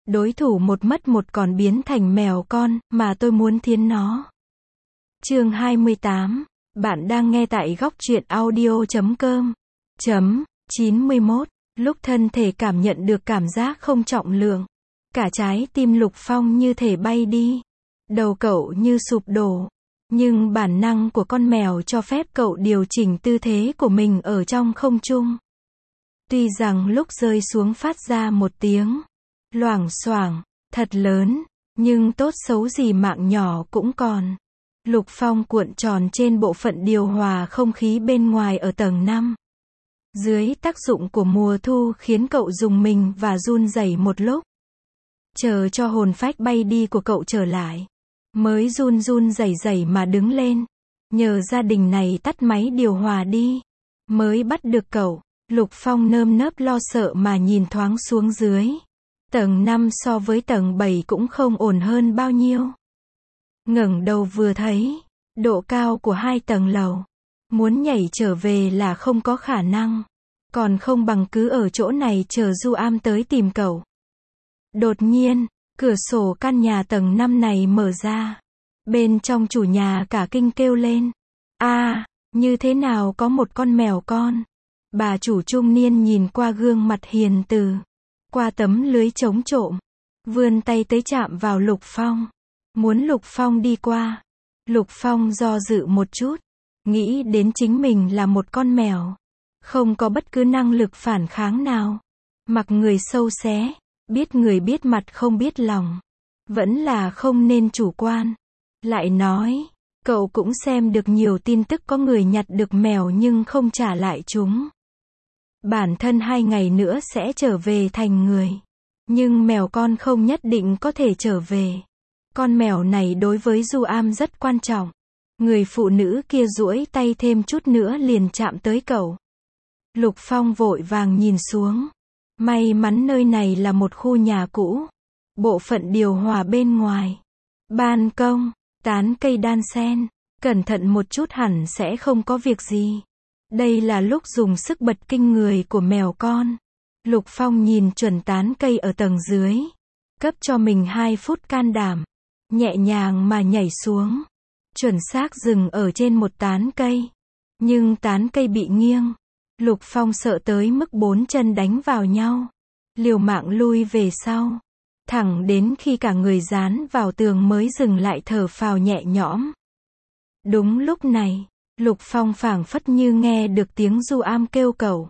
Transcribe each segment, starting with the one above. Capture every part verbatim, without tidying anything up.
Đối thủ một mất một còn biến thành mèo con, mà tôi muốn thiến nó. Chương hai mươi tám. Bạn đang nghe tại góc truyện audio chấm com. Chấm, chín mươi mốt. Lúc thân thể cảm nhận được cảm giác không trọng lượng. Cả trái tim Lục Phong như thể bay đi. Đầu cậu như sụp đổ. Nhưng bản năng của con mèo cho phép cậu điều chỉnh tư thế của mình ở trong không trung. Tuy rằng lúc rơi xuống phát ra một tiếng loảng xoảng thật lớn, nhưng tốt xấu gì mạng nhỏ cũng còn. Lục Phong cuộn tròn trên bộ phận điều hòa không khí bên ngoài ở tầng năm. Dưới tác dụng của mùa thu khiến cậu rùng mình và run rẩy một lúc. Chờ cho hồn phách bay đi của cậu trở lại, mới run run rẩy rẩy mà đứng lên. Nhờ gia đình này tắt máy điều hòa đi, mới bắt được cậu. Lục Phong nơm nớp lo sợ mà nhìn thoáng xuống dưới. Tầng năm so với tầng bảy cũng không ổn hơn bao nhiêu. Ngẩng đầu vừa thấy độ cao của hai tầng lầu, muốn nhảy trở về là không có khả năng. Còn không bằng cứ ở chỗ này chờ Du Am tới tìm cậu. Đột nhiên, cửa sổ căn nhà tầng năm này mở ra. Bên trong chủ nhà cả kinh kêu lên. A, à, như thế nào có một con mèo con? Bà chủ trung niên nhìn qua gương mặt hiền từ, qua tấm lưới chống trộm, vươn tay tới chạm vào Lục Phong. Muốn Lục Phong đi qua. Lục Phong do dự một chút, nghĩ đến chính mình là một con mèo, không có bất cứ năng lực phản kháng nào. Mặc người sâu xé, biết người biết mặt không biết lòng. Vẫn là không nên chủ quan. Lại nói, cậu cũng xem được nhiều tin tức có người nhặt được mèo nhưng không trả lại chúng. Bản thân hai ngày nữa sẽ trở về thành người. Nhưng mèo con không nhất định có thể trở về. Con mèo này đối với Du Am rất quan trọng. Người phụ nữ kia duỗi tay thêm chút nữa liền chạm tới cậu. Lục Phong vội vàng nhìn xuống. May mắn nơi này là một khu nhà cũ. Bộ phận điều hòa bên ngoài, ban công, tán cây đan xen. Cẩn thận một chút hẳn sẽ không có việc gì. Đây là lúc dùng sức bật kinh người của mèo con. Lục Phong nhìn chuẩn tán cây ở tầng dưới. Cấp cho mình hai phút can đảm. Nhẹ nhàng mà nhảy xuống. Chuẩn xác dừng ở trên một tán cây. Nhưng tán cây bị nghiêng. Lục Phong sợ tới mức bốn chân đánh vào nhau. Liều mạng lui về sau. Thẳng đến khi cả người dán vào tường mới dừng lại thở phào nhẹ nhõm. Đúng lúc này, Lục Phong phảng phất như nghe được tiếng Du Am kêu cậu.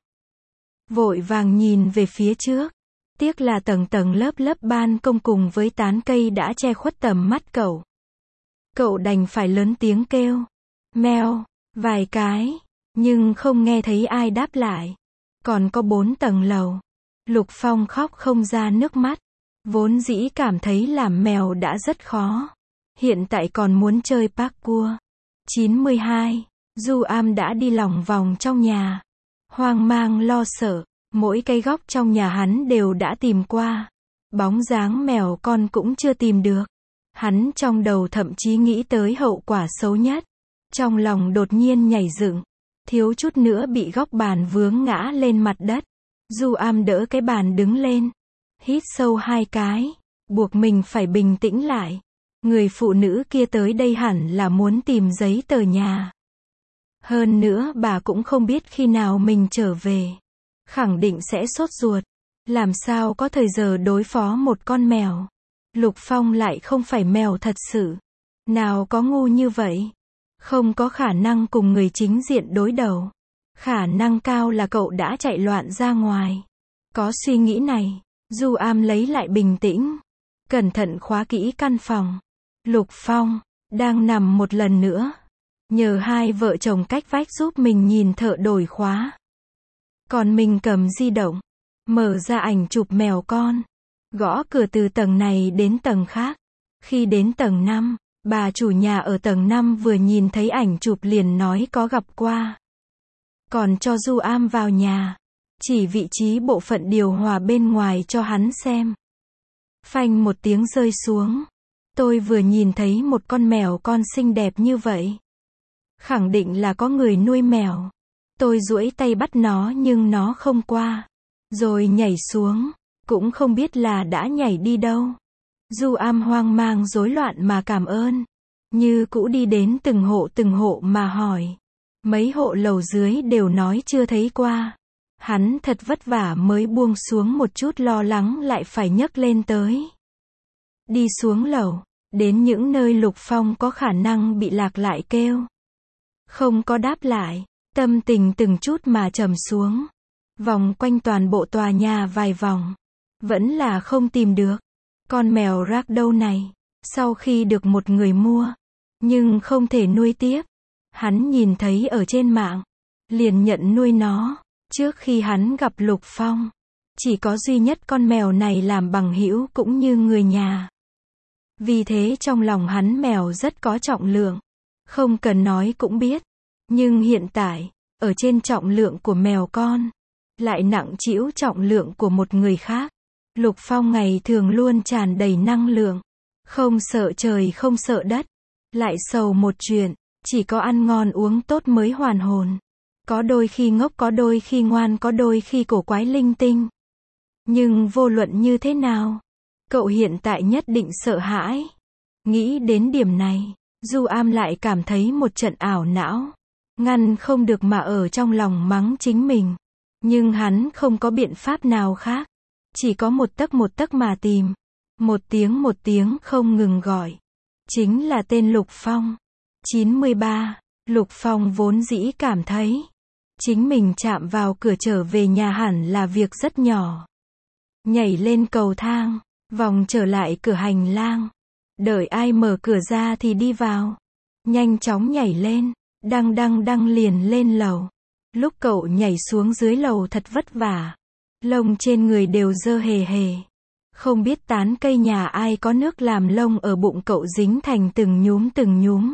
Vội vàng nhìn về phía trước. Tiếc là tầng tầng lớp lớp ban công cùng với tán cây đã che khuất tầm mắt cậu. Cậu đành phải lớn tiếng kêu. Meo, vài cái, nhưng không nghe thấy ai đáp lại. Còn có bốn tầng lầu. Lục Phong khóc không ra nước mắt. Vốn dĩ cảm thấy làm mèo đã rất khó. Hiện tại còn muốn chơi parkour. chín mươi hai. Du Am đã đi lòng vòng trong nhà. Hoang mang lo sợ. Mỗi cái góc trong nhà hắn đều đã tìm qua. Bóng dáng mèo con cũng chưa tìm được. Hắn trong đầu thậm chí nghĩ tới hậu quả xấu nhất. Trong lòng đột nhiên nhảy dựng. Thiếu chút nữa bị góc bàn vướng ngã lên mặt đất. Du Am đỡ cái bàn đứng lên. Hít sâu hai cái. Buộc mình phải bình tĩnh lại. Người phụ nữ kia tới đây hẳn là muốn tìm giấy tờ nhà. Hơn nữa bà cũng không biết khi nào mình trở về. Khẳng định sẽ sốt ruột. Làm sao có thời giờ đối phó một con mèo. Lục Phong lại không phải mèo thật sự. Nào có ngu như vậy. Không có khả năng cùng người chính diện đối đầu. Khả năng cao là cậu đã chạy loạn ra ngoài. Có suy nghĩ này, Du Am lấy lại bình tĩnh. Cẩn thận khóa kỹ căn phòng. Lục Phong đang nằm một lần nữa. Nhờ hai vợ chồng cách vách giúp mình nhìn thợ đổi khóa. Còn mình cầm di động. Mở ra ảnh chụp mèo con. Gõ cửa từ tầng này đến tầng khác. Khi đến tầng năm, bà chủ nhà ở tầng năm vừa nhìn thấy ảnh chụp liền nói có gặp qua. Còn cho Du Am vào nhà. Chỉ vị trí bộ phận điều hòa bên ngoài cho hắn xem. Phanh một tiếng rơi xuống. Tôi vừa nhìn thấy một con mèo con xinh đẹp như vậy. Khẳng định là có người nuôi mèo. Tôi duỗi tay bắt nó nhưng nó không qua. Rồi nhảy xuống. cũng không biết là đã nhảy đi đâu. Du Am hoang mang rối loạn mà cảm ơn. Như cũ đi đến từng hộ từng hộ mà hỏi. Mấy hộ lầu dưới đều nói chưa thấy qua. Hắn thật vất vả mới buông xuống một chút lo lắng lại phải nhấc lên tới. Đi xuống lầu, đến những nơi Lục Phong có khả năng bị lạc lại kêu. Không có đáp lại, tâm tình từng chút mà trầm xuống. Vòng quanh toàn bộ tòa nhà vài vòng. Vẫn là không tìm được. Con mèo ragdoll này, sau khi được một người mua, nhưng không thể nuôi tiếp. Hắn nhìn thấy ở trên mạng, liền nhận nuôi nó. Trước khi hắn gặp Lục Phong, chỉ có duy nhất con mèo này làm bằng hữu cũng như người nhà. Vì thế trong lòng hắn mèo rất có trọng lượng. Không cần nói cũng biết. Nhưng hiện tại, ở trên trọng lượng của mèo con, lại nặng trĩu trọng lượng của một người khác. Lục Phong ngày thường luôn tràn đầy năng lượng. Không sợ trời không sợ đất. Lại sầu một chuyện, chỉ có ăn ngon uống tốt mới hoàn hồn. Có đôi khi ngốc, có đôi khi ngoan, có đôi khi cổ quái linh tinh. Nhưng vô luận như thế nào, cậu hiện tại nhất định sợ hãi. Nghĩ đến điểm này, Du Am lại cảm thấy một trận ảo não. Ngăn không được mà ở trong lòng mắng chính mình. Nhưng hắn không có biện pháp nào khác. Chỉ có một tấc một tấc mà tìm. Một tiếng một tiếng không ngừng gọi. Chính là tên Lục Phong. chín mươi ba. Lục Phong vốn dĩ cảm thấy chính mình chạm vào cửa trở về nhà hẳn là việc rất nhỏ. Nhảy lên cầu thang, vòng trở lại cửa hành lang. Đợi ai mở cửa ra thì đi vào. Nhanh chóng nhảy lên, đăng đăng đăng liền lên lầu. Lúc cậu nhảy xuống dưới lầu thật vất vả. Lông trên người đều dơ hề hề. Không biết tán cây nhà ai có nước làm lông ở bụng cậu dính thành từng nhúm từng nhúm.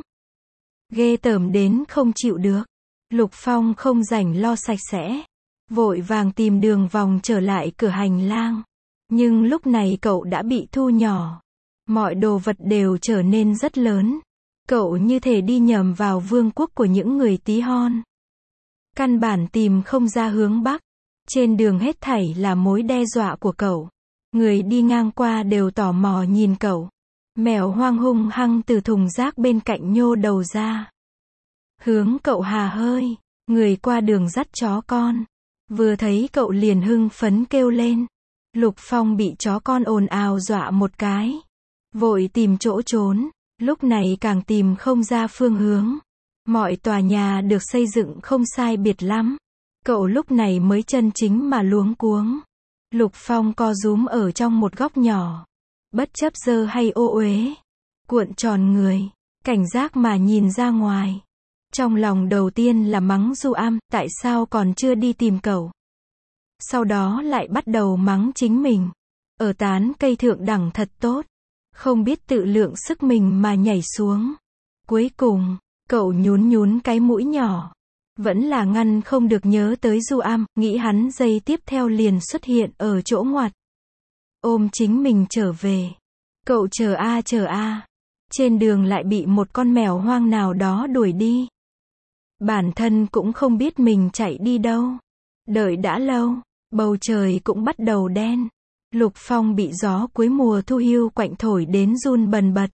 Ghê tởm đến không chịu được. Lục Phong không rảnh lo sạch sẽ. Vội vàng tìm đường vòng trở lại cửa hành lang. Nhưng lúc này cậu đã bị thu nhỏ. Mọi đồ vật đều trở nên rất lớn. Cậu như thể đi nhầm vào vương quốc của những người tí hon. Căn bản tìm không ra hướng bắc. Trên đường hết thảy là mối đe dọa của cậu. Người đi ngang qua đều tò mò nhìn cậu. Mèo hoang hung hăng từ thùng rác bên cạnh nhô đầu ra. Hướng cậu hà hơi. Người qua đường dắt chó con. Vừa thấy cậu liền hưng phấn kêu lên. Lục Phong bị chó con ồn ào dọa một cái. Vội tìm chỗ trốn. Lúc này càng tìm không ra phương hướng. Mọi tòa nhà được xây dựng không sai biệt lắm. Cậu lúc này mới chân chính mà luống cuống. Lục Phong co rúm ở trong một góc nhỏ. Bất chấp dơ hay ô uế. Cuộn tròn người. Cảnh giác mà nhìn ra ngoài. Trong lòng đầu tiên là mắng Du Am, tại sao còn chưa đi tìm cậu. Sau đó lại bắt đầu mắng chính mình. Ở tán cây thượng đẳng thật tốt. Không biết tự lượng sức mình mà nhảy xuống. Cuối cùng, cậu nhún nhún cái mũi nhỏ. Vẫn là ngăn không được nhớ tới Du Am, nghĩ hắn giây tiếp theo liền xuất hiện ở chỗ ngoặt. Ôm chính mình trở về. Cậu chờ a chờ a. Trên đường lại bị một con mèo hoang nào đó đuổi đi. Bản thân cũng không biết mình chạy đi đâu. Đợi đã lâu, bầu trời cũng bắt đầu đen. Lục Phong bị gió cuối mùa thu hiu quạnh thổi đến run bần bật.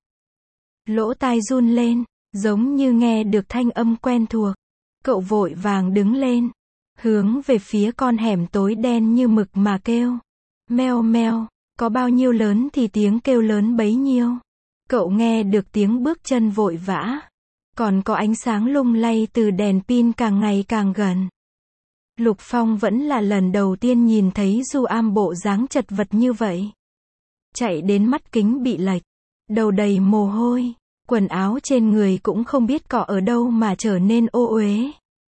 Lỗ tai run lên, giống như nghe được thanh âm quen thuộc. Cậu vội vàng đứng lên, hướng về phía con hẻm tối đen như mực mà kêu. Meo meo, có bao nhiêu lớn thì tiếng kêu lớn bấy nhiêu. Cậu nghe được tiếng bước chân vội vã. Còn có ánh sáng lung lay từ đèn pin càng ngày càng gần. Lục Phong vẫn là lần đầu tiên nhìn thấy Du Am bộ dáng chật vật như vậy. Chạy đến mắt kính bị lệch, đầu đầy mồ hôi, quần áo trên người cũng không biết cọ ở đâu mà trở nên ô uế.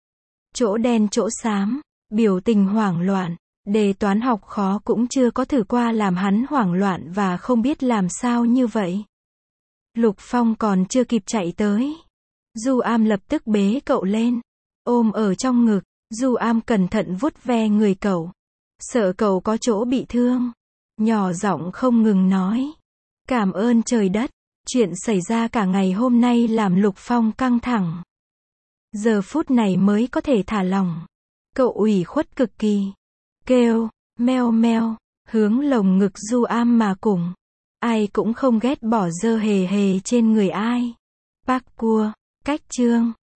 Chỗ đen chỗ xám, biểu tình hoảng loạn, đề toán học khó cũng chưa có thử qua làm hắn hoảng loạn và không biết làm sao như vậy. Lục Phong còn chưa kịp chạy tới. Du Am lập tức bế cậu lên, ôm ở trong ngực. Du Am cẩn thận vuốt ve người cậu. Sợ cậu có chỗ bị thương. Nhỏ giọng không ngừng nói. Cảm ơn trời đất. Chuyện xảy ra cả ngày hôm nay làm Lục Phong căng thẳng. Giờ phút này mới có thể thả lỏng. Cậu ủy khuất cực kỳ. Kêu, meo meo. hướng lồng ngực du am mà cùng. Ai cũng không ghét bỏ dơ hề hề trên người ai. Parkour, cách chương.